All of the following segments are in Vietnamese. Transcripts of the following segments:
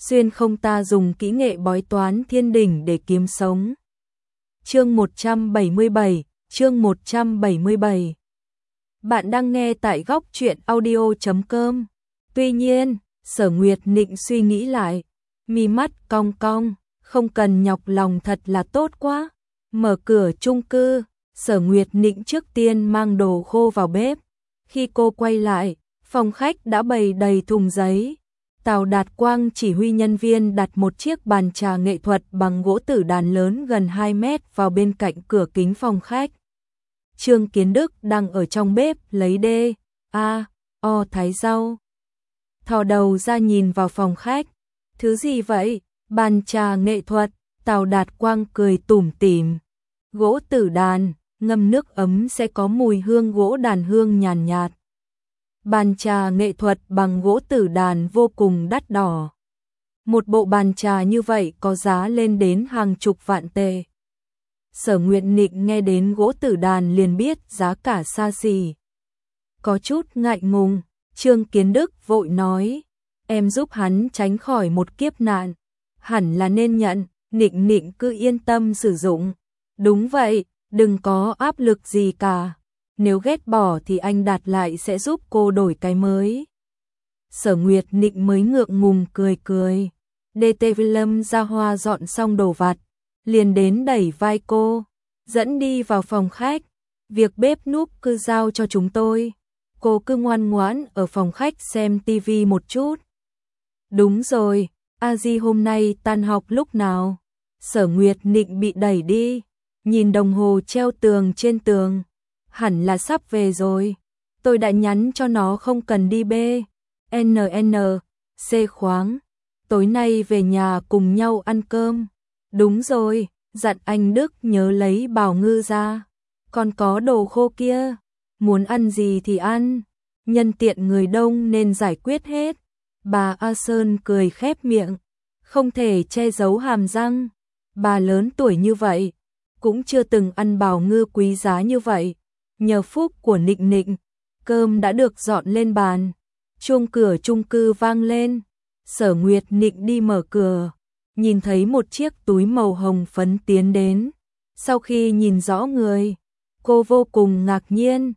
xuyên không ta dùng kỹ nghệ bói toán thiên đỉnh để kiếm sống. Chương 177. Bạn đang nghe tại góc truyện audio.com. Tuy nhiên, Sở Nguyệt Nịnh suy nghĩ lại, mi mắt cong cong, không cần nhọc lòng thật là tốt quá. Mở cửa chung cư, Sở Nguyệt Nịnh trước tiên mang đồ khô vào bếp. Khi cô quay lại, phòng khách đã bày đầy thùng giấy. Tào Đạt Quang chỉ huy nhân viên đặt một chiếc bàn trà nghệ thuật bằng gỗ tử đàn lớn gần 2 mét vào bên cạnh cửa kính phòng khách. Trương Kiến Đức đang ở trong bếp lấy thái rau. Thò đầu ra nhìn vào phòng khách. Thứ gì vậy? Bàn trà nghệ thuật. Tào Đạt Quang cười tủm tỉm. Gỗ tử đàn, ngâm nước ấm sẽ có mùi hương gỗ đàn hương nhàn nhạt. Bàn trà nghệ thuật bằng gỗ tử đàn vô cùng đắt đỏ. Một bộ bàn trà như vậy có giá lên đến hàng chục vạn tệ. Sở Nguyệt Nịnh nghe đến gỗ tử đàn liền biết giá cả xa xỉ. Có chút ngại ngùng, Trương Kiến Đức vội nói, em giúp hắn tránh khỏi một kiếp nạn, hẳn là nên nhận, Nịnh Nịnh cứ yên tâm sử dụng. Đúng vậy, đừng có áp lực gì cả. Nếu ghét bỏ thì anh Đạt lại sẽ giúp cô đổi cái mới. Sở Nguyệt Nịnh mới ngượng ngùng cười. DT Lâm ra hoa dọn xong đồ vặt, liền đến đẩy vai cô, dẫn đi vào phòng khách. Việc bếp núc cứ giao cho chúng tôi. Cô cứ ngoan ngoãn ở phòng khách xem tivi một chút. Đúng rồi, A Di hôm nay tan học lúc nào? Sở Nguyệt Nịnh bị đẩy đi, nhìn đồng hồ treo tường trên tường. Hẳn là sắp về rồi. Tôi đã nhắn cho nó không cần đi C khoáng. Tối nay về nhà cùng nhau ăn cơm. Đúng rồi, dặn anh Đức nhớ lấy bào ngư ra. Còn có đồ khô kia, muốn ăn gì thì ăn. Nhân tiện người đông nên giải quyết hết. Bà A Sơn cười khép miệng, không thể che giấu hàm răng. Bà lớn tuổi như vậy, cũng chưa từng ăn bào ngư quý giá như vậy. Nhờ phúc của Nịnh Nịnh, cơm đã được dọn lên bàn. Chuông cửa chung cư vang lên. Sở Nguyệt Nịnh đi mở cửa, nhìn thấy một chiếc túi màu hồng phấn tiến đến. Sau khi nhìn rõ người, cô vô cùng ngạc nhiên.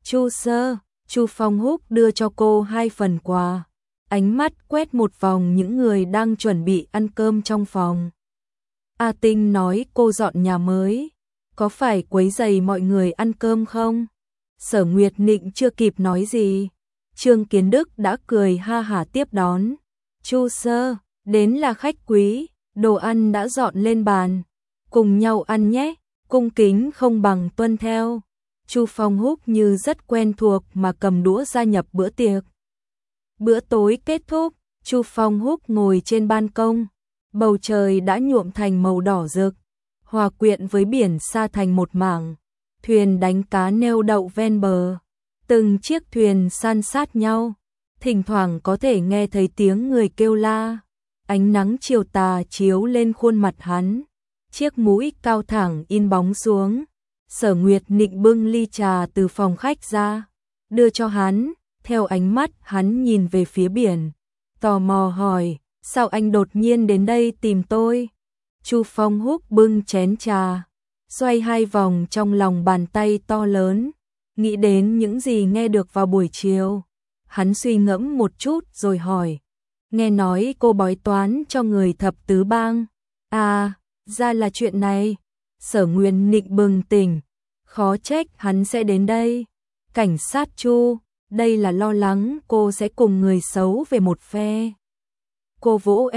Chu Phong Húc đưa cho cô 2 phần quà. Ánh mắt quét một vòng những người đang chuẩn bị ăn cơm trong phòng. A Tinh nói cô dọn nhà mới, có phải quấy rầy mọi người ăn cơm không? Sở Nguyệt Nịnh chưa kịp nói gì, Trương Kiến Đức đã cười ha hả tiếp đón. Chu sơ, đến là khách quý, đồ ăn đã dọn lên bàn, cùng nhau ăn nhé. Cung kính không bằng tuân theo. Chu Phong Húc như rất quen thuộc mà cầm đũa gia nhập bữa tiệc. Bữa tối kết thúc, Chu Phong Húc ngồi trên ban công, bầu trời đã nhuộm thành màu đỏ rực, hòa quyện với biển xa thành một mảng. Thuyền đánh cá neo đậu ven bờ, từng chiếc thuyền san sát nhau, thỉnh thoảng có thể nghe thấy tiếng người kêu la. Ánh nắng chiều tà chiếu lên khuôn mặt hắn, chiếc mũi cao thẳng in bóng xuống. Sở Nguyệt Nịnh bưng ly trà từ phòng khách ra, đưa cho hắn, theo ánh mắt hắn nhìn về phía biển, tò mò hỏi, sao anh đột nhiên đến đây tìm tôi? Chu Phong Húc bưng chén trà, xoay 2 vòng trong lòng bàn tay to lớn, nghĩ đến những gì nghe được vào buổi chiều. Hắn suy ngẫm một chút rồi hỏi, nghe nói cô bói toán cho người thập tứ bang. À, ra là chuyện này. Sở Nguyệt Nịnh bừng tỉnh, khó trách hắn sẽ đến đây. Cảnh sát Chu, đây là lo lắng cô sẽ cùng người xấu về một phe. Cô vỗ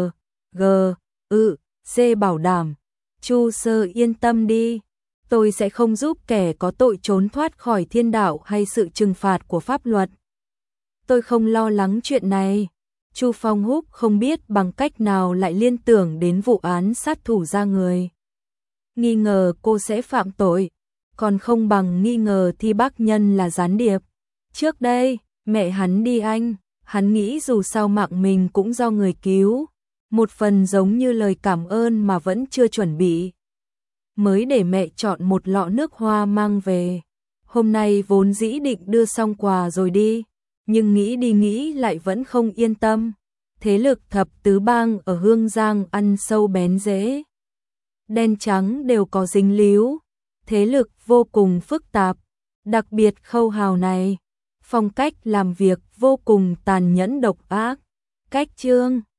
C bảo đảm, Chu sơ yên tâm đi, tôi sẽ không giúp kẻ có tội trốn thoát khỏi thiên đạo hay sự trừng phạt của pháp luật. Tôi không lo lắng chuyện này. Chu Phong Húc không biết bằng cách nào lại liên tưởng đến vụ án sát thủ ra người. Nghi ngờ cô sẽ phạm tội, còn không bằng nghi ngờ Thi Bác Nhân là gián điệp. Trước đây, mẹ hắn đi Anh, hắn nghĩ dù sao mạng mình cũng do người cứu, một phần giống như lời cảm ơn mà vẫn chưa chuẩn bị. Mới để mẹ chọn một lọ nước hoa mang về. Hôm nay vốn dĩ định đưa xong quà rồi đi, nhưng nghĩ đi nghĩ lại vẫn không yên tâm. thế lực thập tứ bang ở Hương Giang ăn sâu bén rễ. Đen trắng đều có dính líu, thế lực vô cùng phức tạp, đặc biệt Khâu Hào này, phong cách làm việc vô cùng tàn nhẫn độc ác, cách Trương